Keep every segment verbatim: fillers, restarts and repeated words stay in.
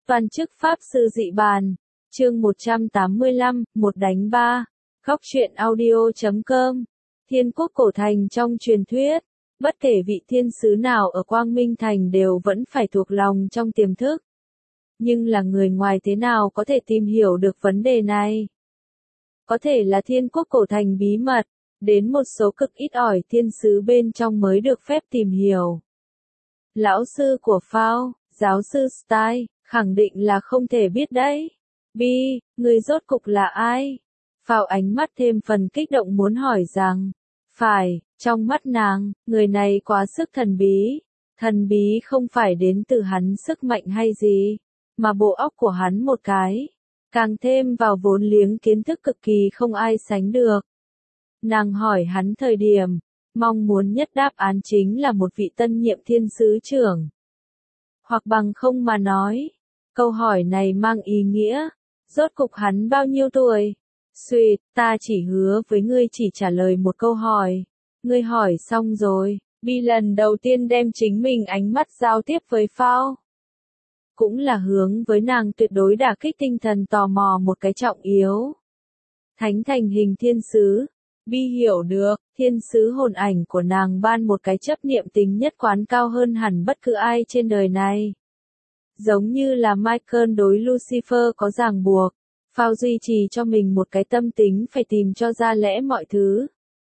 Toàn chức Pháp Sư Dị Bàn, chương một trăm tám mươi lăm, một đánh ba, góc truyện audio chấm com. Thiên quốc cổ thành trong truyền thuyết, bất kể vị thiên sứ nào ở Quang Minh Thành đều vẫn phải thuộc lòng trong tiềm thức. Nhưng là người ngoài thế nào có thể tìm hiểu được vấn đề này? Có thể là thiên quốc cổ thành bí mật, đến một số cực ít ỏi thiên sứ bên trong mới được phép tìm hiểu. Lão sư của Phao, giáo sư Style, khẳng định là không thể biết đấy. Bi, người rốt cục là ai? Phao ánh mắt thêm phần kích động muốn hỏi rằng, phải, trong mắt nàng, người này quá sức thần bí. Thần bí không phải đến từ hắn sức mạnh hay gì, mà bộ óc của hắn một cái. Càng thêm vào vốn liếng kiến thức cực kỳ không ai sánh được. Nàng hỏi hắn thời điểm, mong muốn nhất đáp án chính là một vị tân nhiệm thiên sứ trưởng. Hoặc bằng không mà nói, câu hỏi này mang ý nghĩa, rốt cục hắn bao nhiêu tuổi? Xuyệt, ta chỉ hứa với ngươi chỉ trả lời một câu hỏi. Ngươi hỏi xong rồi, Bi lần đầu tiên đem chính mình ánh mắt giao tiếp với Phao. Cũng là hướng với nàng tuyệt đối đả kích tinh thần tò mò một cái trọng yếu. Thánh thành hình thiên sứ. Bi hiểu được, thiên sứ hồn ảnh của nàng ban một cái chấp niệm tính nhất quán cao hơn hẳn bất cứ ai trên đời này. Giống như là Michael đối Lucifer có ràng buộc, Phao duy trì cho mình một cái tâm tính phải tìm cho ra lẽ mọi thứ.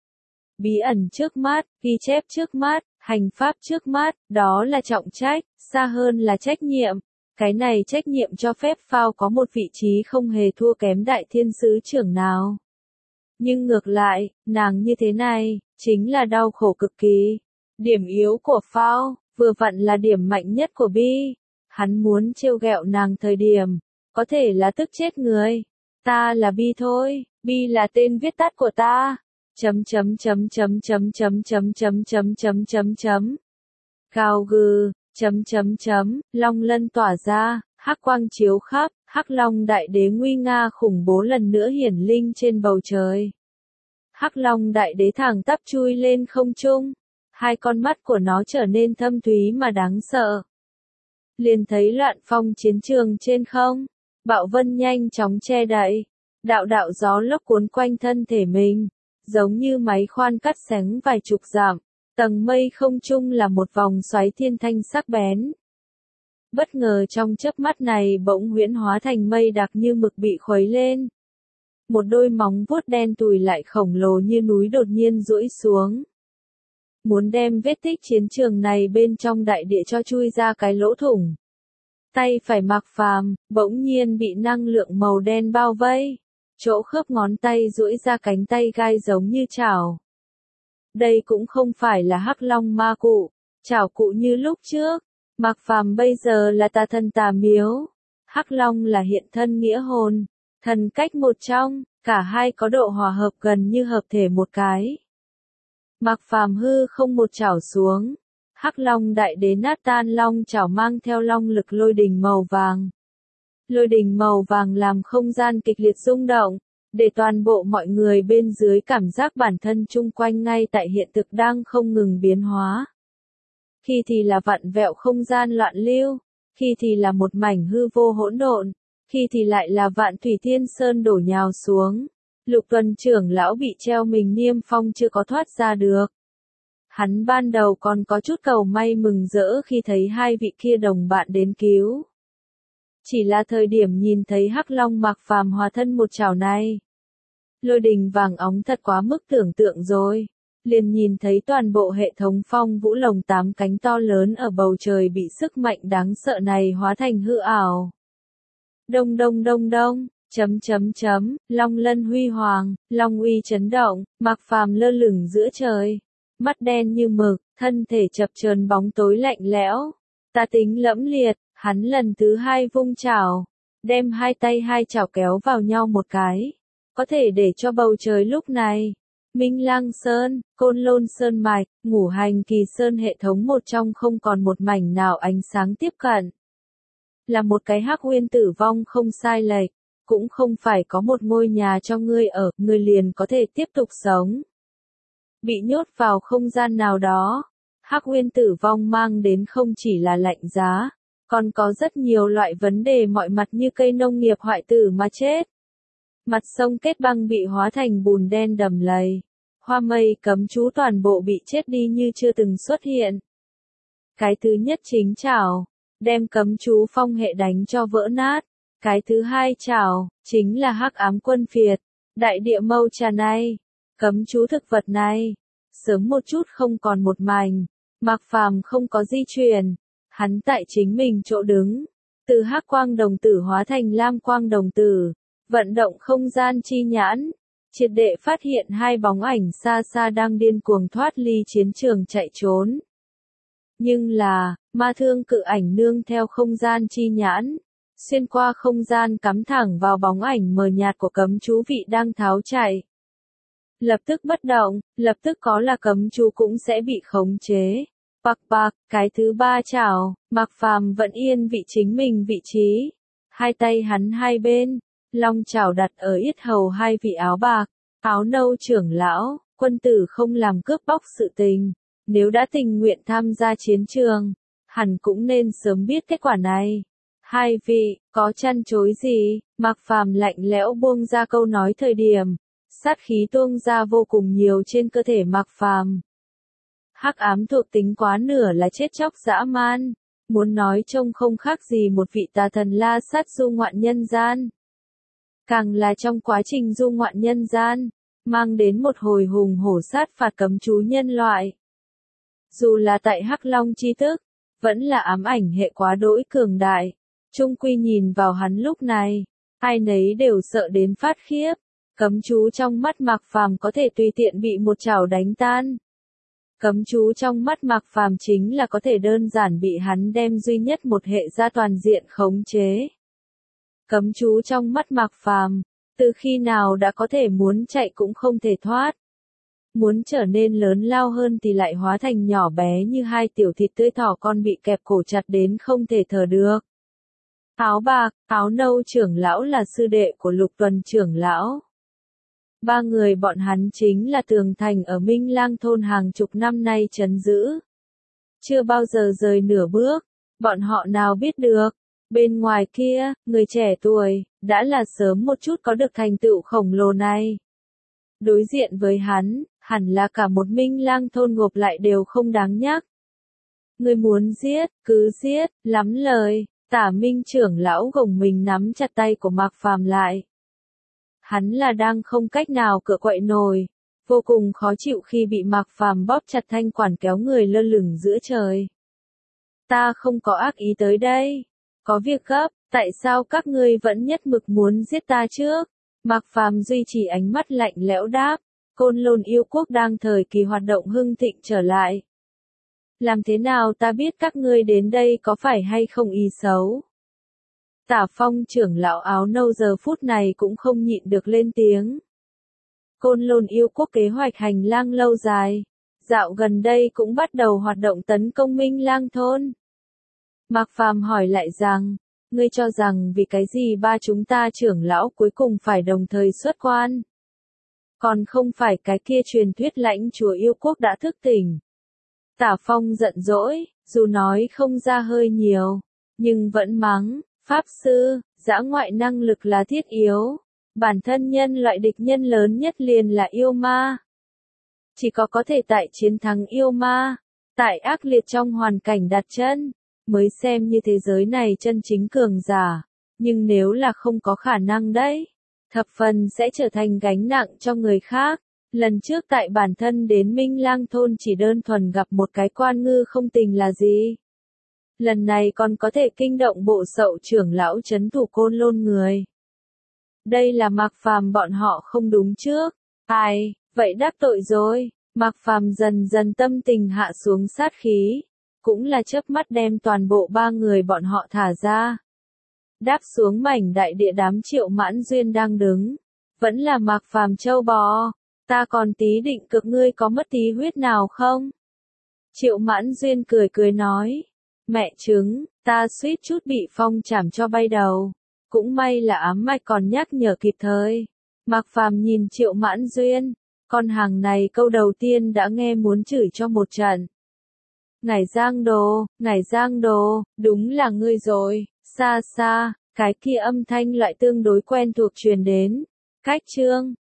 Bí ẩn trước mắt, ghi chép trước mắt, hành pháp trước mắt, đó là trọng trách, xa hơn là trách nhiệm. Cái này trách nhiệm cho phép Phao có một vị trí không hề thua kém đại thiên sứ trưởng nào. Nhưng ngược lại, nàng như thế này, chính là đau khổ cực kỳ. Điểm yếu của Phao, vừa vặn là điểm mạnh nhất của Bi. Hắn muốn trêu ghẹo nàng thời điểm, có thể là tức chết người. Ta là Bi thôi, Bi là tên viết tắt của ta. Chấm chấm chấm chấm chấm chấm chấm chấm chấm chấm chấm chấm. Cao gừ, chấm chấm chấm, long lân tỏa ra, hắc quang chiếu khắp, Hắc Long Đại Đế nguy nga khủng bố lần nữa hiển linh trên bầu trời. Hắc Long Đại Đế thẳng tắp chui lên không trung, hai con mắt của nó trở nên thâm thúy mà đáng sợ. Liền thấy loạn phong chiến trường trên không, bạo vân nhanh chóng che đậy, đạo đạo gió lốc cuốn quanh thân thể mình, giống như máy khoan cắt xén vài chục dặm, tầng mây không trung là một vòng xoáy thiên thanh sắc bén. Bất ngờ trong chớp mắt này bỗng huyễn hóa thành mây đặc như mực bị khuấy lên. Một đôi móng vuốt đen tủi lại khổng lồ như núi đột nhiên duỗi xuống. Muốn đem vết tích chiến trường này bên trong đại địa cho chui ra cái lỗ thủng. Tay phải Mạc Phàm, bỗng nhiên bị năng lượng màu đen bao vây. Chỗ khớp ngón tay duỗi ra cánh tay gai giống như chảo. Đây cũng không phải là Hắc Long ma cụ, chảo cụ như lúc trước. Mạc Phàm bây giờ là tà thần tà miếu, Hắc Long là hiện thân nghĩa hồn, thần cách một trong, cả hai có độ hòa hợp gần như hợp thể một cái. Mạc Phàm hư không một chảo xuống, Hắc Long Đại Đế nát tan long chảo mang theo long lực lôi đình màu vàng. Lôi đình màu vàng làm không gian kịch liệt rung động, để toàn bộ mọi người bên dưới cảm giác bản thân chung quanh ngay tại hiện thực đang không ngừng biến hóa. Khi thì là vặn vẹo không gian loạn lưu, khi thì là một mảnh hư vô hỗn độn, khi thì lại là vạn thủy thiên sơn đổ nhào xuống. Lục Tuần trưởng lão bị treo mình niêm phong chưa có thoát ra được. Hắn ban đầu còn có chút cầu may mừng rỡ khi thấy hai vị kia đồng bạn đến cứu. Chỉ là thời điểm nhìn thấy Hắc Long Mạc Phàm hóa thân một chảo này. Lôi đình vàng óng thật quá mức tưởng tượng rồi. Liền nhìn thấy toàn bộ hệ thống phong vũ lồng tám cánh to lớn ở bầu trời bị sức mạnh đáng sợ này hóa thành hư ảo. Đông đông đông đông, chấm chấm chấm, long lân huy hoàng, long uy chấn động, Mạc Phàm lơ lửng giữa trời. Mắt đen như mực, thân thể chập chờn bóng tối lạnh lẽo. Tà tính lẫm liệt, hắn lần thứ hai vung chảo, đem hai tay hai chảo kéo vào nhau một cái. Có thể để cho bầu trời lúc này. Minh Lang Sơn, Côn Lôn Sơn Mạch, Ngũ Hành Kỳ Sơn hệ thống một trong không còn một mảnh nào ánh sáng tiếp cận. Là một cái hắc nguyên tử vong không sai lệch, cũng không phải có một ngôi nhà cho ngươi ở, ngươi liền có thể tiếp tục sống. Bị nhốt vào không gian nào đó, hắc nguyên tử vong mang đến không chỉ là lạnh giá, Còn có rất nhiều loại vấn đề mọi mặt như cây nông nghiệp hoại tử mà chết. Mặt sông Kết Băng bị hóa thành bùn đen đầm lầy. Hoa mây cấm chú toàn bộ bị chết đi như chưa từng xuất hiện. Cái thứ nhất chính chảo, đem cấm chú phong hệ đánh cho vỡ nát. Cái thứ hai chảo, chính là hắc ám quân phiệt, đại địa mâu trà này, cấm chú thực vật này. Sớm một chút không còn một mảnh, Mạc Phàm không có di chuyển, hắn tại chính mình chỗ đứng, từ hắc quang đồng tử hóa thành lam quang đồng tử, vận động không gian chi nhãn, triệt đệ phát hiện hai bóng ảnh xa xa đang điên cuồng thoát ly chiến trường chạy trốn. Nhưng là, ma thương cự ảnh nương theo không gian chi nhãn, xuyên qua không gian cắm thẳng vào bóng ảnh mờ nhạt của cấm chú vị đang tháo chạy. Lập tức bất động, lập tức có là cấm chú cũng sẽ bị khống chế. Bạc bạc, cái thứ ba chảo, Mạc Phàm vẫn yên vị chính mình vị trí. Hai tay hắn hai bên, long chảo đặt ở yết hầu hai vị áo bạc, áo nâu trưởng lão, quân tử không làm cướp bóc sự tình. Nếu đã tình nguyện tham gia chiến trường, hẳn cũng nên sớm biết kết quả này. Hai vị, có chăn chối gì? Mạc Phàm lạnh lẽo buông ra câu nói thời điểm. Sát khí tuôn ra vô cùng nhiều trên cơ thể Mạc Phàm. Hắc ám thuộc tính quá nửa là chết chóc dã man, muốn nói trông không khác gì một vị tà thần la sát du ngoạn nhân gian. Càng là trong quá trình du ngoạn nhân gian, mang đến một hồi hùng hổ sát phạt cấm chú nhân loại. Dù là tại Hắc Long chi thức, vẫn là ám ảnh hệ quá đỗi cường đại, chung quy nhìn vào hắn lúc này, ai nấy đều sợ đến phát khiếp. Cấm chú trong mắt Mạc Phàm có thể tùy tiện bị một chảo đánh tan. Cấm chú trong mắt Mạc Phàm chính là có thể đơn giản bị hắn đem duy nhất một hệ ra toàn diện khống chế. Cấm chú trong mắt Mạc Phàm, từ khi nào đã có thể muốn chạy cũng không thể thoát. Muốn trở nên lớn lao hơn thì lại hóa thành nhỏ bé như hai tiểu thịt tươi thỏ con bị kẹp cổ chặt đến không thể thở được. Áo bạc, áo nâu trưởng lão là sư đệ của Lục Tuần trưởng lão. Ba người bọn hắn chính là tường thành ở Minh Lang thôn hàng chục năm nay trấn giữ. Chưa bao giờ rời nửa bước, bọn họ nào biết được, bên ngoài kia, người trẻ tuổi, đã là sớm một chút có được thành tựu khổng lồ này. Đối diện với hắn, hẳn là cả một Minh Lang thôn gộp lại đều không đáng nhắc. Người muốn giết, cứ giết, lắm lời, Tả Minh trưởng lão gồng mình nắm chặt tay của Mạc Phàm lại. Hắn là đang không cách nào cựa quậy nổi, vô cùng khó chịu khi bị Mạc Phàm bóp chặt thanh quản kéo người lơ lửng giữa trời. Ta không có ác ý tới đây, có việc gấp, tại sao các ngươi vẫn nhất mực muốn giết ta trước? Mạc Phàm duy trì ánh mắt lạnh lẽo đáp, Côn Lôn yêu quốc đang thời kỳ hoạt động hưng thịnh trở lại. Làm thế nào ta biết các ngươi đến đây có phải hay không ý xấu? Tả Phong trưởng lão áo nâu giờ phút này cũng không nhịn được lên tiếng. Côn Lôn yêu quốc kế hoạch hành lang lâu dài, dạo gần đây cũng bắt đầu hoạt động tấn công Minh Lang thôn. Mạc Phàm hỏi lại rằng, ngươi cho rằng vì cái gì ba chúng ta trưởng lão cuối cùng phải đồng thời xuất quan? Còn không phải cái kia truyền thuyết lãnh chúa yêu quốc đã thức tỉnh. Tả Phong giận dỗi, dù nói không ra hơi nhiều, nhưng vẫn mắng. Pháp sư, dã ngoại năng lực là thiết yếu. Bản thân nhân loại địch nhân lớn nhất liền là yêu ma. Chỉ có có thể tại chiến thắng yêu ma, tại ác liệt trong hoàn cảnh đặt chân, mới xem như thế giới này chân chính cường giả. Nhưng nếu là không có khả năng đấy, thập phần sẽ trở thành gánh nặng cho người khác. Lần trước tại bản thân đến Minh Lang thôn chỉ đơn thuần gặp một cái quan ngư không tình là gì. Lần này còn có thể kinh động bộ sậu trưởng lão trấn thủ Côn Lôn người. Đây là Mạc Phàm bọn họ không đúng trước. Ai, vậy đắc tội rồi. Mạc Phàm dần dần tâm tình hạ xuống sát khí. Cũng là chớp mắt đem toàn bộ ba người bọn họ thả ra. Đáp xuống mảnh đại địa đám Triệu Mãn Duyên đang đứng. Vẫn là Mạc Phàm châu bò. Ta còn tí định cực ngươi có mất tí huyết nào không? Triệu Mãn Duyên cười cười nói. Mẹ chứng, ta suýt chút bị phong chảm cho bay đầu. Cũng may là ám mạch còn nhắc nhở kịp thời. Mạc Phàm nhìn Triệu Mãn Duyên, con hàng này câu đầu tiên đã nghe muốn chửi cho một trận. Ngải Giang Đồ, Ngải Giang Đồ, đúng là ngươi rồi, xa xa, cái kia âm thanh loại tương đối quen thuộc truyền đến. Khách trương,